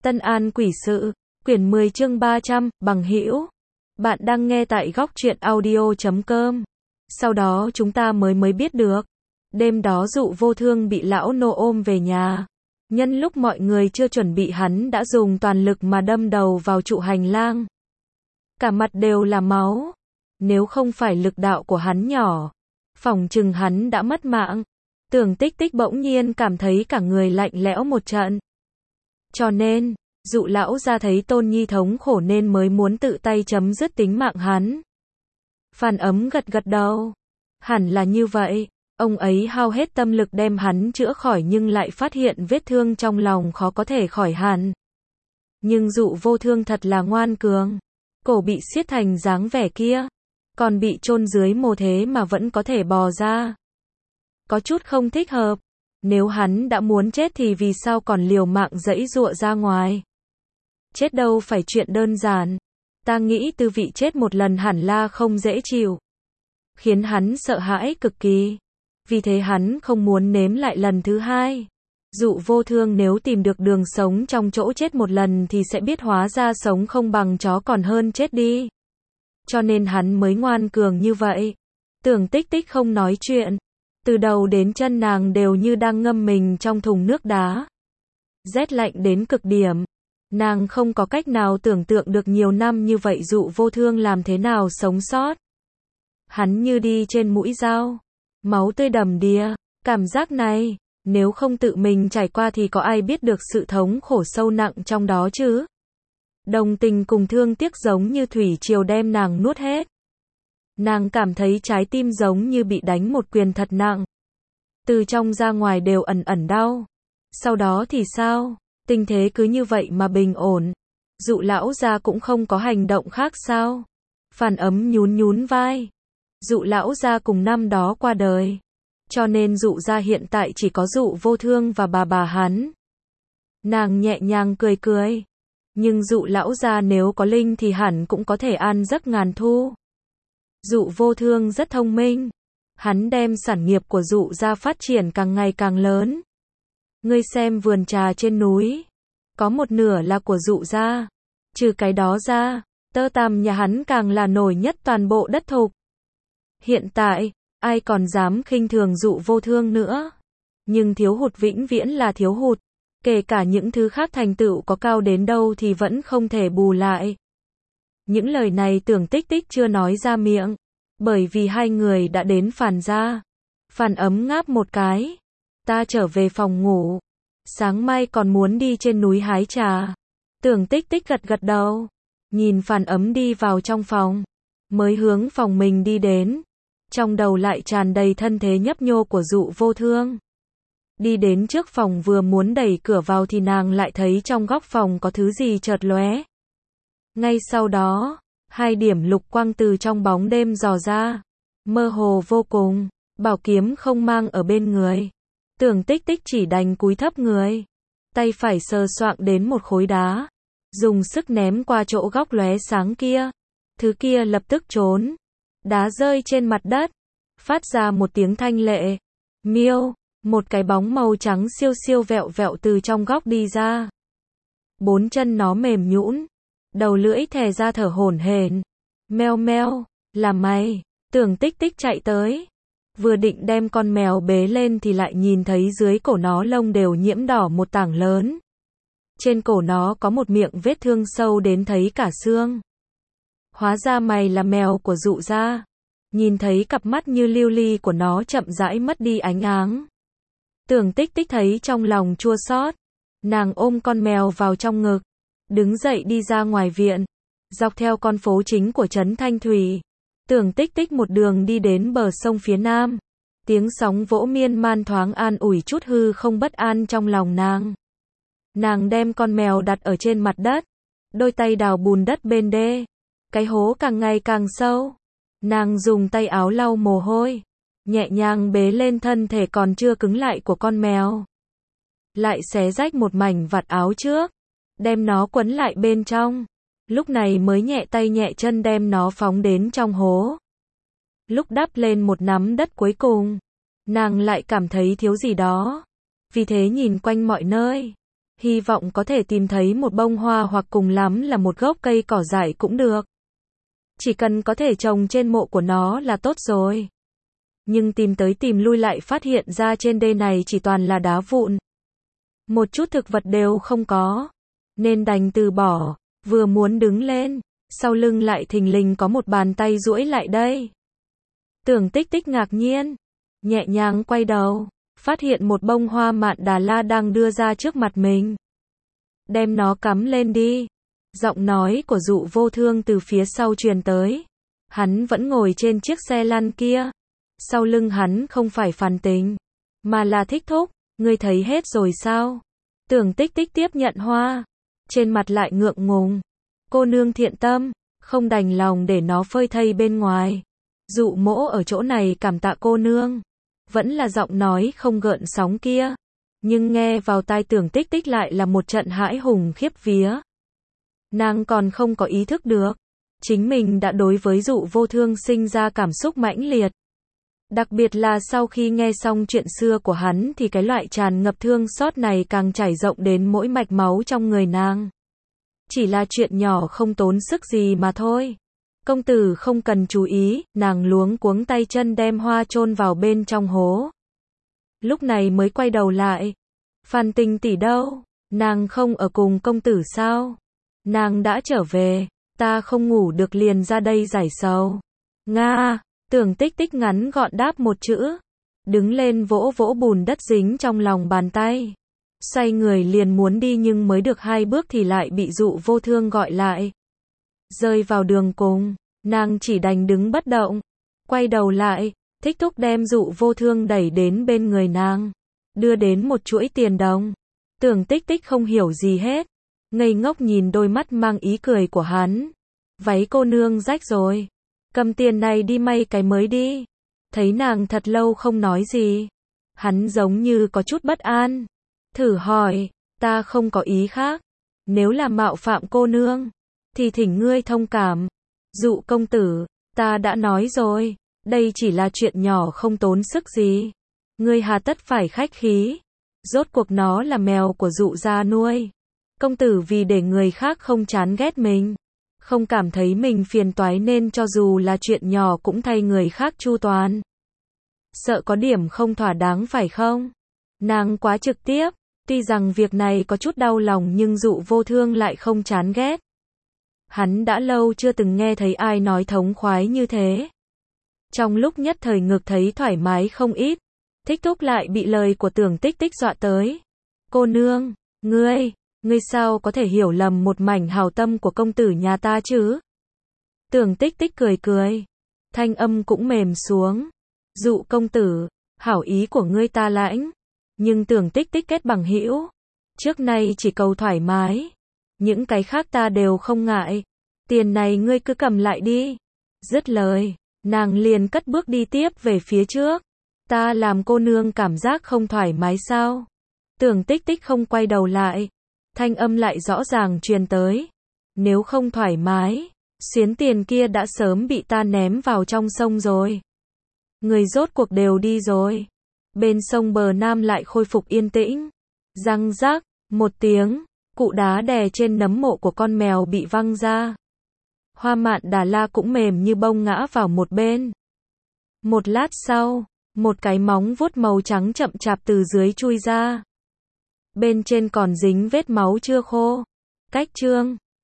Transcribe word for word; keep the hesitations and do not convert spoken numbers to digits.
Tân An Quỷ Sự, quyển mười chương ba trăm, bằng hữu. Bạn đang nghe tại góc truyện audio chấm com. Sau đó chúng ta mới mới biết được. Đêm đó Dụ Vô Thương bị lão nô ôm về nhà. Nhân lúc mọi người chưa chuẩn bị hắn đã dùng toàn lực mà đâm đầu vào trụ hành lang. Cả mặt đều là máu. Nếu không phải lực đạo của hắn nhỏ, phỏng chừng hắn đã mất mạng. Tưởng Tích Tích bỗng nhiên cảm thấy cả người lạnh lẽo một trận. Cho nên, Dụ lão ra thấy Tôn Nhi thống khổ nên mới muốn tự tay chấm dứt tính mạng hắn. Phan Ấm gật gật đầu. Hẳn là như vậy, ông ấy hao hết tâm lực đem hắn chữa khỏi nhưng lại phát hiện vết thương trong lòng khó có thể khỏi hẳn. Nhưng Dụ Vô Thương thật là ngoan cường, cổ bị siết thành dáng vẻ kia, còn bị chôn dưới mồ thế mà vẫn có thể bò ra. Có chút không thích hợp. Nếu hắn đã muốn chết thì vì sao còn liều mạng giãy giụa ra ngoài? Chết đâu phải chuyện đơn giản. Ta nghĩ tư vị chết một lần hẳn là không dễ chịu, khiến hắn sợ hãi cực kỳ. Vì thế hắn không muốn nếm lại lần thứ hai. Dụ Vô Thương nếu tìm được đường sống trong chỗ chết một lần thì sẽ biết hóa ra sống không bằng chó còn hơn chết đi. Cho nên hắn mới ngoan cường như vậy. Tưởng Tích Tích không nói chuyện. Từ đầu đến chân nàng đều như đang ngâm mình trong thùng nước đá. Rét lạnh đến cực điểm. Nàng không có cách nào tưởng tượng được nhiều năm như vậy Dụ Vô Thương làm thế nào sống sót. Hắn như đi trên mũi dao. Máu tươi đầm đìa. Cảm giác này, nếu không tự mình trải qua thì có ai biết được sự thống khổ sâu nặng trong đó chứ? Đồng tình cùng thương tiếc giống như thủy triều đem nàng nuốt hết. Nàng cảm thấy trái tim giống như bị đánh một quyền thật nặng. Từ trong ra ngoài đều ẩn ẩn đau. Sau đó thì sao? Tình thế cứ như vậy mà bình ổn. Dụ lão gia cũng không có hành động khác sao? Phan Ấm nhún nhún vai. Dụ lão gia cùng năm đó qua đời. Cho nên Dụ gia hiện tại chỉ có Dụ Vô Thương và bà bà hắn. Nàng nhẹ nhàng cười cười. Nhưng Dụ lão gia nếu có linh thì hẳn cũng có thể an giấc ngàn thu. Dụ Vô Thương rất thông minh. Hắn đem sản nghiệp của Dụ gia phát triển càng ngày càng lớn. Ngươi xem vườn trà trên núi, có một nửa là của Dụ gia. Trừ cái đó ra, tơ tằm nhà hắn càng là nổi nhất toàn bộ đất thục. Hiện tại, ai còn dám khinh thường Dụ Vô Thương nữa. Nhưng thiếu hụt vĩnh viễn là thiếu hụt. Kể cả những thứ khác thành tựu có cao đến đâu thì vẫn không thể bù lại. Những lời này Tưởng Tích Tích chưa nói ra miệng. Bởi vì hai người đã đến Phàn gia. Phan Ấm ngáp một cái. Ta trở về phòng ngủ. Sáng mai còn muốn đi trên núi hái trà. Tưởng Tích Tích gật gật đầu. Nhìn Phan Ấm đi vào trong phòng. Mới hướng phòng mình đi đến. Trong đầu lại tràn đầy thân thế nhấp nhô của Dụ Vô Thương. Đi đến trước phòng vừa muốn đẩy cửa vào thì nàng lại thấy trong góc phòng có thứ gì chợt lóe. Ngay sau đó, hai điểm lục quang từ trong bóng đêm dò ra. Mơ hồ vô cùng, bảo kiếm không mang ở bên người. Tưởng Tích Tích chỉ đành cúi thấp người. Tay phải sờ soạng đến một khối đá. Dùng sức ném qua chỗ góc lóe sáng kia. Thứ kia lập tức trốn. Đá rơi trên mặt đất. Phát ra một tiếng thanh lệ. Miêu, một cái bóng màu trắng siêu siêu vẹo vẹo từ trong góc đi ra. Bốn chân nó mềm nhũn. Đầu lưỡi thè ra thở hổn hển. Meo meo, là mày. Tưởng Tích Tích chạy tới. Vừa định đem con mèo bế lên thì lại nhìn thấy dưới cổ nó lông đều nhiễm đỏ một tảng lớn. Trên cổ nó có một miệng vết thương sâu đến thấy cả xương. Hóa ra mày là mèo của Dụ gia. Nhìn thấy cặp mắt như lưu ly của nó chậm rãi mất đi ánh áng. Tưởng Tích Tích thấy trong lòng chua xót. Nàng ôm con mèo vào trong ngực. Đứng dậy đi ra ngoài viện. Dọc theo con phố chính của trấn Thanh Thủy. Tưởng Tích Tích một đường đi đến bờ sông phía nam. Tiếng sóng vỗ miên man thoáng an ủi chút hư không bất an trong lòng nàng. Nàng đem con mèo đặt ở trên mặt đất. Đôi tay đào bùn đất bên đê. Cái hố càng ngày càng sâu. Nàng dùng tay áo lau mồ hôi. Nhẹ nhàng bế lên thân thể còn chưa cứng lại của con mèo. Lại xé rách một mảnh vạt áo trước. Đem nó quấn lại bên trong. Lúc này mới nhẹ tay nhẹ chân đem nó phóng đến trong hố. Lúc đắp lên một nắm đất cuối cùng, nàng lại cảm thấy thiếu gì đó. Vì thế nhìn quanh mọi nơi. Hy vọng có thể tìm thấy một bông hoa hoặc cùng lắm là một gốc cây cỏ dại cũng được. Chỉ cần có thể trồng trên mộ của nó là tốt rồi. Nhưng tìm tới tìm lui lại phát hiện ra trên đê này chỉ toàn là đá vụn. Một chút thực vật đều không có. Nên đành từ bỏ, vừa muốn đứng lên, sau lưng lại thình lình có một bàn tay duỗi lại đây. Tưởng Tích Tích ngạc nhiên, nhẹ nhàng quay đầu, phát hiện một bông hoa mạn Đà La đang đưa ra trước mặt mình. Đem nó cắm lên đi. Giọng nói của Dụ Vô Thương từ phía sau truyền tới. Hắn vẫn ngồi trên chiếc xe lăn kia. Sau lưng hắn không phải Phàn Tình, mà là Thích Thúc. Ngươi thấy hết rồi sao? Tưởng Tích Tích tiếp nhận hoa, trên mặt lại ngượng ngùng. Cô nương thiện tâm, không đành lòng để nó phơi thây bên ngoài. Dụ Mỗ ở chỗ này cảm tạ cô nương. Vẫn là giọng nói không gợn sóng kia, nhưng nghe vào tai Tưởng Tích Tích lại là một trận hãi hùng khiếp vía. Nàng còn không có ý thức được, chính mình đã đối với Dụ Vô Thương sinh ra cảm xúc mãnh liệt. Đặc biệt là sau khi nghe xong chuyện xưa của hắn thì cái loại tràn ngập thương xót này càng trải rộng đến mỗi mạch máu trong người nàng. Chỉ là chuyện nhỏ không tốn sức gì mà thôi. Công tử không cần chú ý, nàng luống cuống tay chân đem hoa chôn vào bên trong hố. Lúc này mới quay đầu lại. Phàn Tình tỷ đâu? Nàng không ở cùng công tử sao? Nàng đã trở về, ta không ngủ được liền ra đây giải sầu. Nga, Tưởng Tích Tích ngắn gọn đáp một chữ. Đứng lên vỗ vỗ bùn đất dính trong lòng bàn tay. Xoay người liền muốn đi nhưng mới được hai bước thì lại bị Dụ Vô Thương gọi lại. Rơi vào đường cùng, nàng chỉ đành đứng bất động. Quay đầu lại, Thích Thúc đem Dụ Vô Thương đẩy đến bên người nàng. Đưa đến một chuỗi tiền đồng. Tưởng Tích Tích không hiểu gì hết. Ngây ngốc nhìn đôi mắt mang ý cười của hắn. Váy cô nương rách rồi. Cầm tiền này đi may cái mới đi. Thấy nàng thật lâu không nói gì. Hắn giống như có chút bất an. Thử hỏi, ta không có ý khác. Nếu là mạo phạm cô nương, thì thỉnh ngươi thông cảm. Dụ công tử, ta đã nói rồi, đây chỉ là chuyện nhỏ không tốn sức gì. Ngươi hà tất phải khách khí. Rốt cuộc nó là mèo của Dụ gia nuôi. Công tử vì để người khác không chán ghét mình, không cảm thấy mình phiền toái nên cho dù là chuyện nhỏ cũng thay người khác chu toàn. Sợ có điểm không thỏa đáng phải không? Nàng quá trực tiếp, tuy rằng việc này có chút đau lòng nhưng Dụ Vô Thương lại không chán ghét. Hắn đã lâu chưa từng nghe thấy ai nói thống khoái như thế. Trong lúc nhất thời ngược thấy thoải mái không ít, Thích Thúc lại bị lời của Tưởng Tích Tích dọa tới. Cô nương, ngươi, ngươi sao có thể hiểu lầm một mảnh hảo tâm của công tử nhà ta chứ? Tưởng Tích Tích cười cười, thanh âm cũng mềm xuống. Dụ công tử, hảo ý của ngươi ta lãnh, nhưng Tưởng Tích Tích kết bằng hữu, trước nay chỉ cầu thoải mái, những cái khác ta đều không ngại. Tiền này ngươi cứ cầm lại đi. Dứt lời, nàng liền cất bước đi tiếp về phía trước. Ta làm cô nương cảm giác không thoải mái sao? Tưởng Tích Tích không quay đầu lại, thanh âm lại rõ ràng truyền tới. Nếu không thoải mái, xuyến tiền kia đã sớm bị ta ném vào trong sông rồi. Người rốt cuộc đều đi rồi. Bên sông bờ nam lại khôi phục yên tĩnh. Răng rác, một tiếng, cụ đá đè trên nấm mộ của con mèo bị văng ra. Hoa mạn Đà La cũng mềm như bông ngã vào một bên. Một lát sau, một cái móng vuốt màu trắng chậm chạp từ dưới chui ra. Bên trên còn dính vết máu chưa khô. Cách chương